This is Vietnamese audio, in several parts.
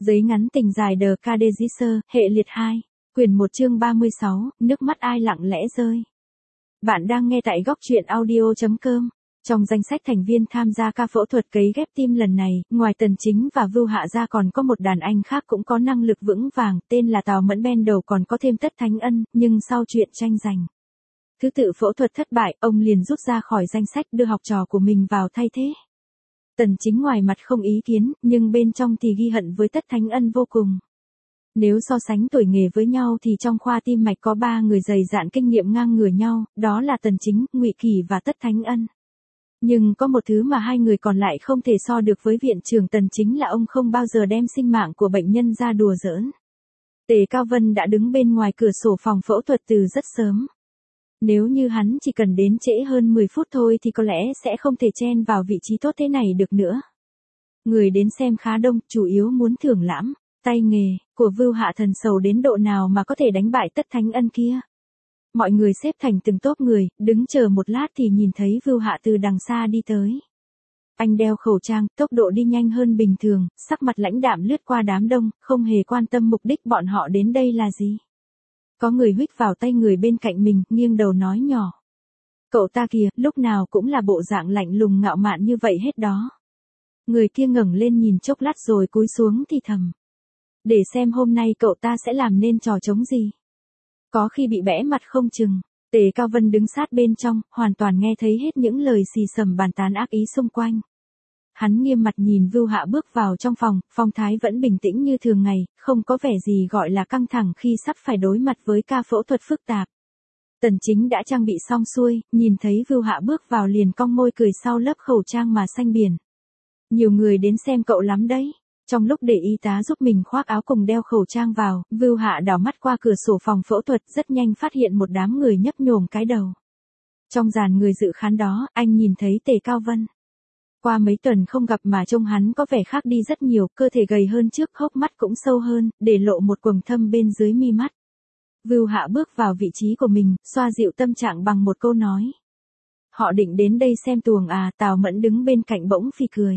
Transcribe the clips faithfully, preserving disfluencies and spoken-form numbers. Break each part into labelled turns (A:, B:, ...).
A: Giấy ngắn tình dài đờ ca đê dĩ sơ, hệ liệt hai, quyển một chương ba mươi sáu, nước mắt ai lặng lẽ rơi. Bạn đang nghe tại góc truyện audio.com. Trong danh sách thành viên tham gia ca phẫu thuật cấy ghép tim lần này, ngoài Tần Chính và Vưu Hạ ra còn có một đàn anh khác cũng có năng lực vững vàng, tên là Tào Mẫn. Ben đầu còn có thêm Tất Thánh Ân, nhưng sau chuyện tranh giành thứ tự phẫu thuật thất bại, ông liền rút ra khỏi danh sách đưa học trò của mình vào thay thế. Tần Chính ngoài mặt không ý kiến, nhưng bên trong thì ghi hận với Tất Thánh Ân vô cùng. Nếu so sánh tuổi nghề với nhau thì trong khoa tim mạch có ba người dày dạn kinh nghiệm ngang ngửa nhau, đó là Tần Chính, Ngụy Kỳ và Tất Thánh Ân. Nhưng có một thứ mà hai người còn lại không thể so được với viện trưởng Tần Chính là ông không bao giờ đem sinh mạng của bệnh nhân ra đùa giỡn. Tề Cao Vân đã đứng bên ngoài cửa sổ phòng phẫu thuật từ rất sớm. Nếu như hắn chỉ cần đến trễ hơn mười phút thôi thì có lẽ sẽ không thể chen vào vị trí tốt thế này được nữa. Người đến xem khá đông, chủ yếu muốn thưởng lãm tay nghề của Vưu Hạ thần sầu đến độ nào mà có thể đánh bại Tất Thánh Ân kia. Mọi người xếp thành từng tốp người, đứng chờ một lát thì nhìn thấy Vưu Hạ từ đằng xa đi tới. Anh đeo khẩu trang, tốc độ đi nhanh hơn bình thường, sắc mặt lãnh đạm lướt qua đám đông, không hề quan tâm mục đích bọn họ đến đây là gì. Có người huých vào tay người bên cạnh mình, nghiêng đầu nói nhỏ. Cậu ta kìa, lúc nào cũng là bộ dạng lạnh lùng ngạo mạn như vậy hết đó. Người kia ngẩng lên nhìn chốc lát rồi cúi xuống thì thầm. Để xem hôm nay cậu ta sẽ làm nên trò trống gì. Có khi bị bẽ mặt không chừng. Tề Cao Vân đứng sát bên trong, hoàn toàn nghe thấy hết những lời xì xầm bàn tán ác ý xung quanh. Hắn nghiêm mặt nhìn Vưu Hạ bước vào trong phòng, phong thái vẫn bình tĩnh như thường ngày, không có vẻ gì gọi là căng thẳng khi sắp phải đối mặt với ca phẫu thuật phức tạp. Tần Chính đã trang bị xong xuôi, nhìn thấy Vưu Hạ bước vào liền cong môi cười sau lớp khẩu trang mà xanh biển. Nhiều người đến xem cậu lắm đấy. Trong lúc để y tá giúp mình khoác áo cùng đeo khẩu trang vào, Vưu Hạ đảo mắt qua cửa sổ phòng phẫu thuật rất nhanh phát hiện một đám người nhấp nhổm cái đầu. Trong dàn người dự khán đó, anh nhìn thấy Tề Cao Vân. Qua mấy tuần không gặp mà trông hắn có vẻ khác đi rất nhiều, cơ thể gầy hơn trước, hốc mắt cũng sâu hơn, để lộ một quầng thâm bên dưới mi mắt. Vưu Hạ bước vào vị trí của mình, xoa dịu tâm trạng bằng một câu nói. Họ định đến đây xem tuồng à, Tào Mẫn đứng bên cạnh bỗng phì cười.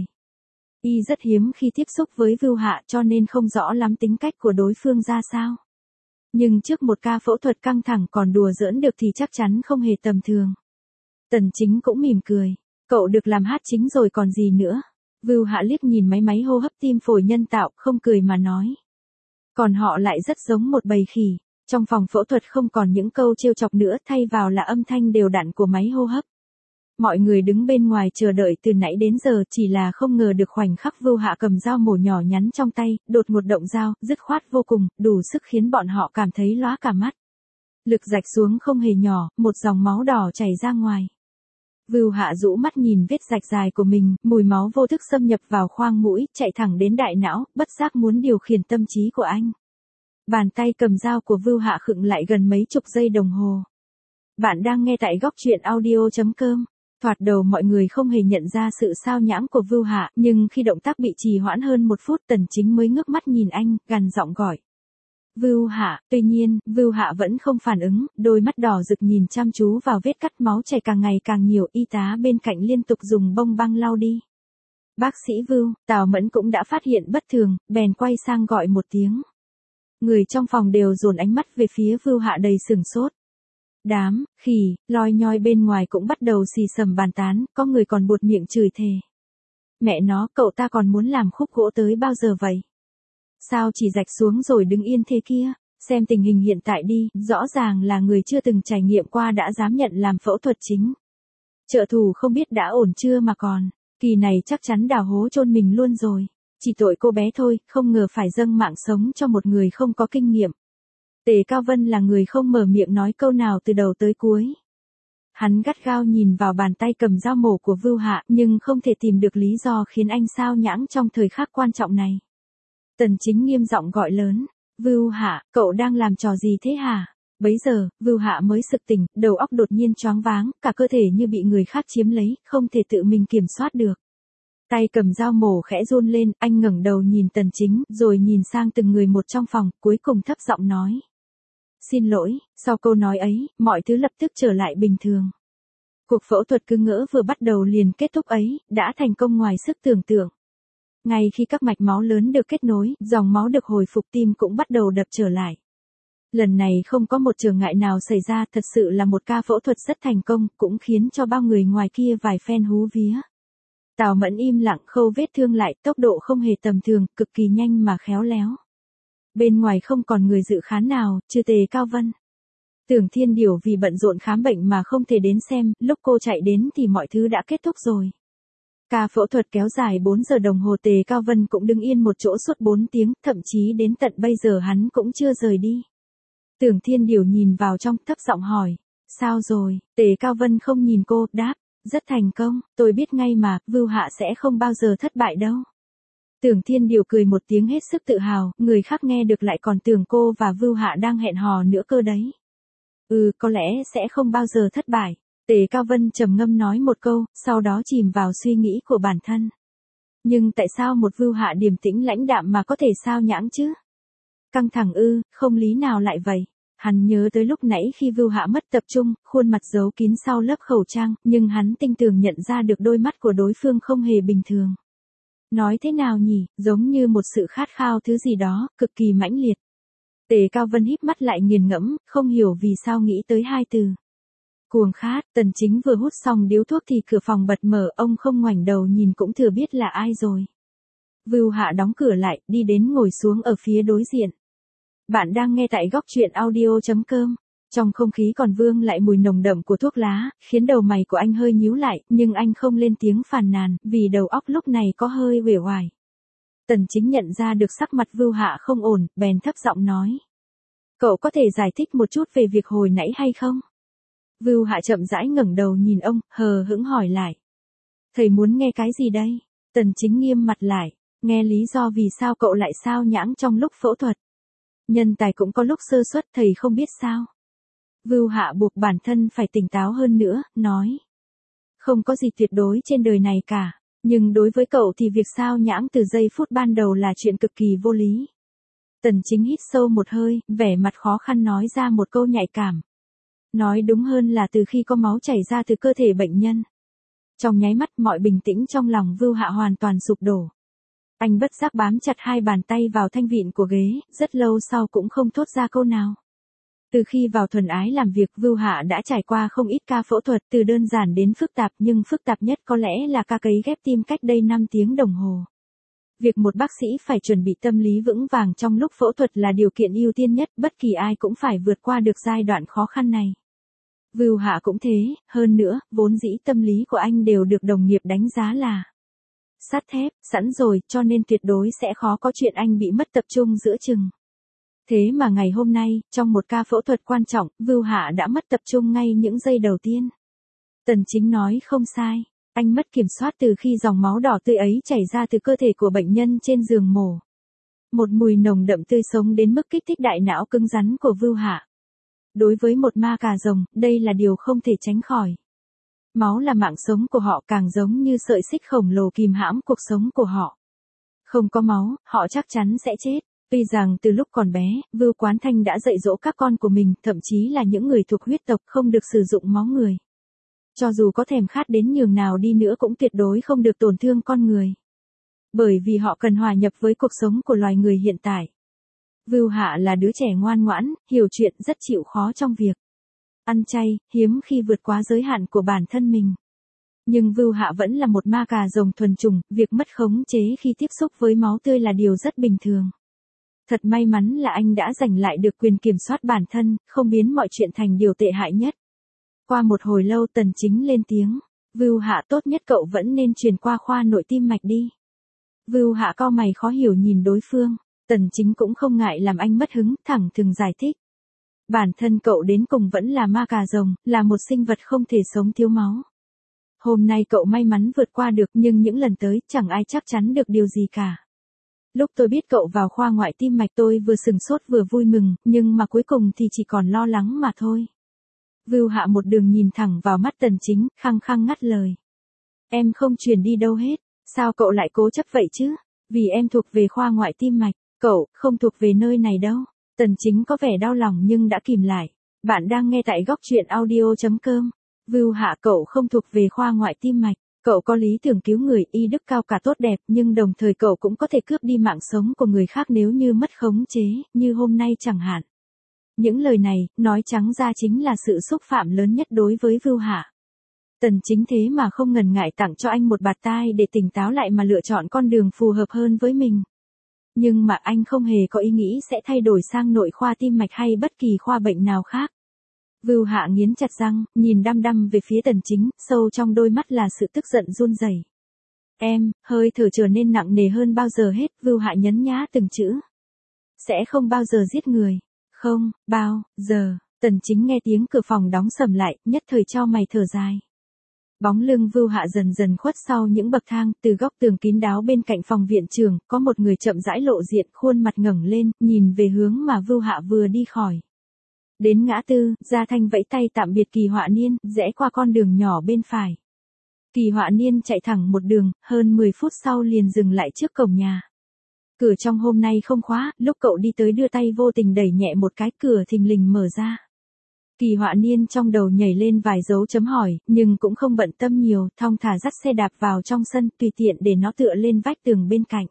A: Y rất hiếm khi tiếp xúc với Vưu Hạ cho nên không rõ lắm tính cách của đối phương ra sao. Nhưng trước một ca phẫu thuật căng thẳng còn đùa giỡn được thì chắc chắn không hề tầm thường. Tần Chính cũng mỉm cười. Cậu được làm hát chính rồi còn gì nữa. Vưu Hạ liếc nhìn máy máy hô hấp tim phổi nhân tạo, không cười mà nói. Còn họ lại rất giống một bầy khỉ. Trong phòng phẫu thuật không còn những câu trêu chọc nữa, thay vào là âm thanh đều đặn của máy hô hấp. Mọi người đứng bên ngoài chờ đợi từ nãy đến giờ, chỉ là không ngờ được khoảnh khắc Vưu Hạ cầm dao mổ nhỏ nhắn trong tay, đột ngột động dao, dứt khoát vô cùng, đủ sức khiến bọn họ cảm thấy lóa cả mắt. Lực rạch xuống không hề nhỏ, một dòng máu đỏ chảy ra ngoài. Vưu Hạ rũ mắt nhìn vết rạch dài của mình, mùi máu vô thức xâm nhập vào khoang mũi, chạy thẳng đến đại não, bất giác muốn điều khiển tâm trí của anh. Bàn tay cầm dao của Vưu Hạ khựng lại gần mấy chục giây đồng hồ. Bạn đang nghe tại góc truyện audio.com. Thoạt đầu mọi người không hề nhận ra sự sao nhãng của Vưu Hạ, nhưng khi động tác bị trì hoãn hơn một phút, Tần Chính mới ngước mắt nhìn anh, gằn giọng gọi. Vưu Hạ, tuy nhiên, Vưu Hạ vẫn không phản ứng, đôi mắt đỏ rực nhìn chăm chú vào vết cắt, máu chảy càng ngày càng nhiều, y tá bên cạnh liên tục dùng bông băng lau đi. Bác sĩ Vưu, Tào Mẫn cũng đã phát hiện bất thường, bèn quay sang gọi một tiếng. Người trong phòng đều dồn ánh mắt về phía Vưu Hạ đầy sửng sốt. Đám, khỉ, loi nhoi bên ngoài cũng bắt đầu xì xầm bàn tán, có người còn buột miệng chửi thề. Mẹ nó, cậu ta còn muốn làm khúc gỗ tới bao giờ vậy? Sao chỉ rạch xuống rồi đứng yên thế kia? Xem tình hình hiện tại đi, rõ ràng là người chưa từng trải nghiệm qua đã dám nhận làm phẫu thuật chính. Trợ thủ không biết đã ổn chưa mà còn, kỳ này chắc chắn đào hố chôn mình luôn rồi. Chỉ tội cô bé thôi, không ngờ phải dâng mạng sống cho một người không có kinh nghiệm. Tề Cao Vân là người không mở miệng nói câu nào từ đầu tới cuối. Hắn gắt gao nhìn vào bàn tay cầm dao mổ của Vưu Hạ, nhưng không thể tìm được lý do khiến anh sao nhãng trong thời khắc quan trọng này. Tần Chính nghiêm giọng gọi lớn, Vưu Hạ, cậu đang làm trò gì thế hả? Bấy giờ, Vưu Hạ mới sực tỉnh, đầu óc đột nhiên choáng váng, cả cơ thể như bị người khác chiếm lấy, không thể tự mình kiểm soát được. Tay cầm dao mổ khẽ run lên, anh ngẩng đầu nhìn Tần Chính, rồi nhìn sang từng người một trong phòng, cuối cùng thấp giọng nói. Xin lỗi, sau câu nói ấy, mọi thứ lập tức trở lại bình thường. Cuộc phẫu thuật cứ ngỡ vừa bắt đầu liền kết thúc ấy, đã thành công ngoài sức tưởng tượng. Ngay khi các mạch máu lớn được kết nối, dòng máu được hồi phục, tim cũng bắt đầu đập trở lại. Lần này không có một trở ngại nào xảy ra, thật sự là một ca phẫu thuật rất thành công, cũng khiến cho bao người ngoài kia vài phen hú vía. Tào Mẫn im lặng khâu vết thương lại, tốc độ không hề tầm thường, cực kỳ nhanh mà khéo léo. Bên ngoài không còn người dự khán nào, trừ Tề Cao Vân. Tưởng Thiên Điểu vì bận rộn khám bệnh mà không thể đến xem, lúc cô chạy đến thì mọi thứ đã kết thúc rồi. Ca phẫu thuật kéo dài bốn giờ đồng hồ, Tề Cao Vân cũng đứng yên một chỗ suốt bốn tiếng, thậm chí đến tận bây giờ hắn cũng chưa rời đi. Tưởng Thiên Điểu nhìn vào trong, thấp giọng hỏi, sao rồi? Tề Cao Vân không nhìn cô, đáp, rất thành công, tôi biết ngay mà, Vưu Hạ sẽ không bao giờ thất bại đâu. Tưởng Thiên Điểu cười một tiếng hết sức tự hào, người khác nghe được lại còn tưởng cô và Vưu Hạ đang hẹn hò nữa cơ đấy. Ừ, có lẽ sẽ không bao giờ thất bại. Tề Cao Vân trầm ngâm nói một câu, sau đó chìm vào suy nghĩ của bản thân. Nhưng tại sao một Vưu Hạ điềm tĩnh lãnh đạm mà có thể sao nhãng chứ? Căng thẳng ư, không lý nào lại vậy. Hắn nhớ tới lúc nãy khi Vưu Hạ mất tập trung, khuôn mặt giấu kín sau lớp khẩu trang, nhưng hắn tinh tường nhận ra được đôi mắt của đối phương không hề bình thường. Nói thế nào nhỉ, giống như một sự khát khao thứ gì đó, cực kỳ mãnh liệt. Tề Cao Vân híp mắt lại nghiền ngẫm, không hiểu vì sao nghĩ tới hai từ. Cuồng khát. Tần Chính vừa hút xong điếu thuốc thì cửa phòng bật mở, ông không ngoảnh đầu nhìn cũng thừa biết là ai rồi. Vưu Hạ đóng cửa lại, đi đến ngồi xuống ở phía đối diện. Bạn đang nghe tại góc truyện audio chấm com. Trong không khí còn vương lại mùi nồng đậm của thuốc lá, khiến đầu mày của anh hơi nhíu lại, nhưng anh không lên tiếng phàn nàn, vì đầu óc lúc này có hơi uể oải. Tần Chính nhận ra được sắc mặt Vưu Hạ không ổn, bèn thấp giọng nói. Cậu có thể giải thích một chút về việc hồi nãy hay không? Vưu Hạ chậm rãi ngẩng đầu nhìn ông, hờ hững hỏi lại. Thầy muốn nghe cái gì đây? Tần Chính nghiêm mặt lại, nghe lý do vì sao cậu lại sao nhãng trong lúc phẫu thuật. Nhân tài cũng có lúc sơ suất, thầy không biết sao. Vưu Hạ buộc bản thân phải tỉnh táo hơn nữa, nói. Không có gì tuyệt đối trên đời này cả, nhưng đối với cậu thì việc sao nhãng từ giây phút ban đầu là chuyện cực kỳ vô lý. Tần Chính hít sâu một hơi, vẻ mặt khó khăn nói ra một câu nhạy cảm. Nói đúng hơn là từ khi có máu chảy ra từ cơ thể bệnh nhân. Trong nháy mắt mọi bình tĩnh trong lòng Vưu Hạ hoàn toàn sụp đổ. Anh bất giác bám chặt hai bàn tay vào thanh vịn của ghế, rất lâu sau cũng không thốt ra câu nào. Từ khi vào thuần ái làm việc, Vưu Hạ đã trải qua không ít ca phẫu thuật, từ đơn giản đến phức tạp, nhưng phức tạp nhất có lẽ là ca cấy ghép tim cách đây năm tiếng đồng hồ. Việc một bác sĩ phải chuẩn bị tâm lý vững vàng trong lúc phẫu thuật là điều kiện ưu tiên nhất, bất kỳ ai cũng phải vượt qua được giai đoạn khó khăn này. Vưu Hạ cũng thế, hơn nữa, vốn dĩ tâm lý của anh đều được đồng nghiệp đánh giá là sắt thép, sẵn rồi, cho nên tuyệt đối sẽ khó có chuyện anh bị mất tập trung giữa chừng. Thế mà ngày hôm nay, trong một ca phẫu thuật quan trọng, Vưu Hạ đã mất tập trung ngay những giây đầu tiên. Tần Chính nói không sai, anh mất kiểm soát từ khi dòng máu đỏ tươi ấy chảy ra từ cơ thể của bệnh nhân trên giường mổ. Một mùi nồng đậm tươi sống đến mức kích thích đại não cứng rắn của Vưu Hạ. Đối với một ma cà rồng, đây là điều không thể tránh khỏi. Máu là mạng sống của họ, càng giống như sợi xích khổng lồ kìm hãm cuộc sống của họ. Không có máu, họ chắc chắn sẽ chết. Tuy rằng từ lúc còn bé, Vưu Quán Thanh đã dạy dỗ các con của mình, thậm chí là những người thuộc huyết tộc không được sử dụng máu người. Cho dù có thèm khát đến nhường nào đi nữa cũng tuyệt đối không được tổn thương con người. Bởi vì họ cần hòa nhập với cuộc sống của loài người hiện tại. Vưu Hạ là đứa trẻ ngoan ngoãn, hiểu chuyện, rất chịu khó trong việc ăn chay, hiếm khi vượt quá giới hạn của bản thân mình. Nhưng Vưu Hạ vẫn là một ma cà rồng thuần chủng, việc mất khống chế khi tiếp xúc với máu tươi là điều rất bình thường. Thật may mắn là anh đã giành lại được quyền kiểm soát bản thân, không biến mọi chuyện thành điều tệ hại nhất. Qua một hồi lâu Tần Chính lên tiếng, Vưu Hạ tốt nhất cậu vẫn nên chuyển qua khoa nội tim mạch đi. Vưu Hạ cau mày khó hiểu nhìn đối phương, Tần Chính cũng không ngại làm anh mất hứng, thẳng thừng giải thích. Bản thân cậu đến cùng vẫn là ma cà rồng, là một sinh vật không thể sống thiếu máu. Hôm nay cậu may mắn vượt qua được, nhưng những lần tới chẳng ai chắc chắn được điều gì cả. Lúc tôi biết cậu vào khoa ngoại tim mạch tôi vừa sừng sốt vừa vui mừng, nhưng mà cuối cùng thì chỉ còn lo lắng mà thôi. Vưu Hạ một đường nhìn thẳng vào mắt Tần Chính, khăng khăng ngắt lời. Em không chuyển đi đâu hết, sao cậu lại cố chấp vậy chứ? Vì em thuộc về khoa ngoại tim mạch, cậu không thuộc về nơi này đâu. Tần Chính có vẻ đau lòng nhưng đã kìm lại. Bạn đang nghe tại góc truyện audio chấm com. Vưu Hạ cậu không thuộc về khoa ngoại tim mạch, Cậu có lý tưởng cứu người, y đức cao cả tốt đẹp, nhưng đồng thời cậu cũng có thể cướp đi mạng sống của người khác nếu như mất khống chế, như hôm nay chẳng hạn. Những lời này, nói trắng ra chính là sự xúc phạm lớn nhất đối với Vưu Hạ. Tần Chính thế mà không ngần ngại tặng cho anh một bạt tai để tỉnh táo lại mà lựa chọn con đường phù hợp hơn với mình. Nhưng mà anh không hề có ý nghĩ sẽ thay đổi sang nội khoa tim mạch hay bất kỳ khoa bệnh nào khác. Vưu Hạ nghiến chặt răng, nhìn đăm đăm về phía Tần Chính, sâu trong đôi mắt là sự tức giận run rẩy. Em, hơi thở trở nên nặng nề hơn bao giờ hết, Vưu Hạ nhấn nhá từng chữ. Sẽ không bao giờ giết người. Không, bao, giờ. Tần Chính nghe tiếng cửa phòng đóng sầm lại, nhất thời cho mày thở dài. Bóng lưng Vưu Hạ dần dần khuất sau những bậc thang, từ góc tường kín đáo bên cạnh phòng viện trưởng, có một người chậm rãi lộ diện, khuôn mặt ngẩng lên, nhìn về hướng mà Vưu Hạ vừa đi khỏi. Đến ngã tư, Gia Thanh vẫy tay tạm biệt Kỳ Họa Niên, rẽ qua con đường nhỏ bên phải. Kỳ Họa Niên chạy thẳng một đường, hơn mười phút sau liền dừng lại trước cổng nhà. Cửa trong hôm nay không khóa, lúc cậu đi tới đưa tay vô tình đẩy nhẹ một cái, cửa thình lình mở ra. Kỳ Họa Niên trong đầu nhảy lên vài dấu chấm hỏi, nhưng cũng không bận tâm nhiều, thong thả dắt xe đạp vào trong sân, tùy tiện để nó tựa lên vách tường bên cạnh.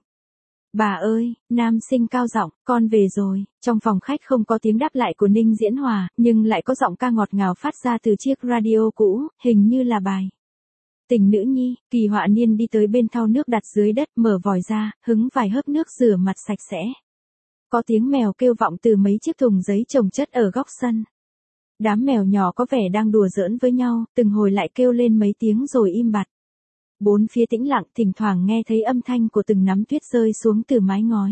A: Bà ơi, nam sinh cao giọng, con về rồi. Trong phòng khách không có tiếng đáp lại của Ninh Diễn Hòa, nhưng lại có giọng ca ngọt ngào phát ra từ chiếc radio cũ, hình như là bài Tình Nữ Nhi. Kỳ Họa Niên đi tới bên thau nước đặt dưới đất, mở vòi ra, hứng vài hớp nước rửa mặt sạch sẽ. Có tiếng mèo kêu vọng từ mấy chiếc thùng giấy chồng chất ở góc sân. Đám mèo nhỏ có vẻ đang đùa giỡn với nhau, từng hồi lại kêu lên mấy tiếng rồi im bặt. Bốn phía tĩnh lặng, thỉnh thoảng nghe thấy âm thanh của từng nắm tuyết rơi xuống từ mái ngói.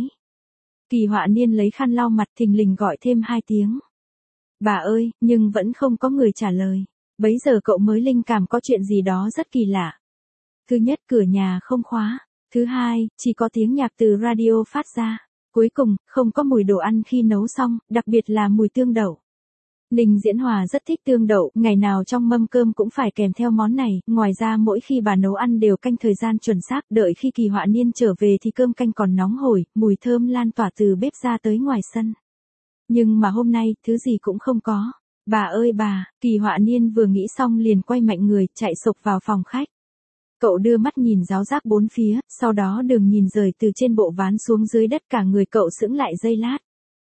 A: Kỳ Họa Niên lấy khăn lau mặt, thình lình gọi thêm hai tiếng. Bà ơi, nhưng vẫn không có người trả lời. Bấy giờ cậu mới linh cảm có chuyện gì đó rất kỳ lạ. Thứ nhất, cửa nhà không khóa. Thứ hai, chỉ có tiếng nhạc từ radio phát ra. Cuối cùng, không có mùi đồ ăn khi nấu xong, đặc biệt là mùi tương đậu. Ninh Diễn Hòa rất thích tương đậu, ngày nào trong mâm cơm cũng phải kèm theo món này, ngoài ra mỗi khi bà nấu ăn đều canh thời gian chuẩn xác, đợi khi Kỳ Họa Niên trở về thì cơm canh còn nóng hổi, mùi thơm lan tỏa từ bếp ra tới ngoài sân. Nhưng mà hôm nay, thứ gì cũng không có. Bà ơi bà, Kỳ Họa Niên vừa nghĩ xong liền quay mạnh người, chạy sộc vào phòng khách. Cậu đưa mắt nhìn ráo rác bốn phía, sau đó đường nhìn rời từ trên bộ ván xuống dưới đất, cả người cậu sững lại giây lát.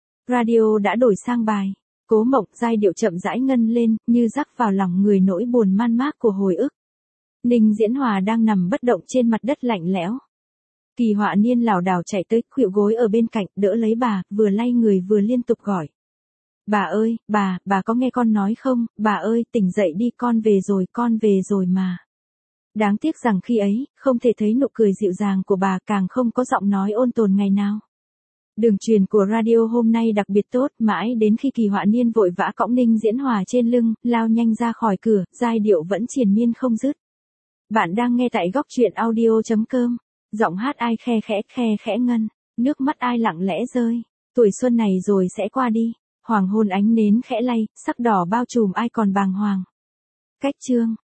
A: Radio đã đổi sang bài Cố Mộng, giai điệu chậm rãi ngân lên, như rắc vào lòng người nỗi buồn man mác của hồi ức. Ninh Diễn Hòa đang nằm bất động trên mặt đất lạnh lẽo. Kỳ Họa Niên lảo đảo chạy tới, khuỵu gối ở bên cạnh, đỡ lấy bà, vừa lay người vừa liên tục gọi. Bà ơi, bà, bà có nghe con nói không, bà ơi, tỉnh dậy đi, con về rồi, con về rồi mà. Đáng tiếc rằng khi ấy, không thể thấy nụ cười dịu dàng của bà, càng không có giọng nói ôn tồn ngày nào. Đường truyền của radio hôm nay đặc biệt tốt, mãi đến khi Kỳ Họa Niên vội vã cõng Ninh Diễn Hòa trên lưng, lao nhanh ra khỏi cửa, giai điệu vẫn triền miên không dứt. Bạn đang nghe tại góc truyện audio chấm com. Giọng hát ai khe khẽ khe khẽ ngân, nước mắt ai lặng lẽ rơi. Tuổi xuân này rồi sẽ qua đi. Hoàng hôn ánh nến khẽ lay, sắc đỏ bao trùm ai còn bàng hoàng. Cách chương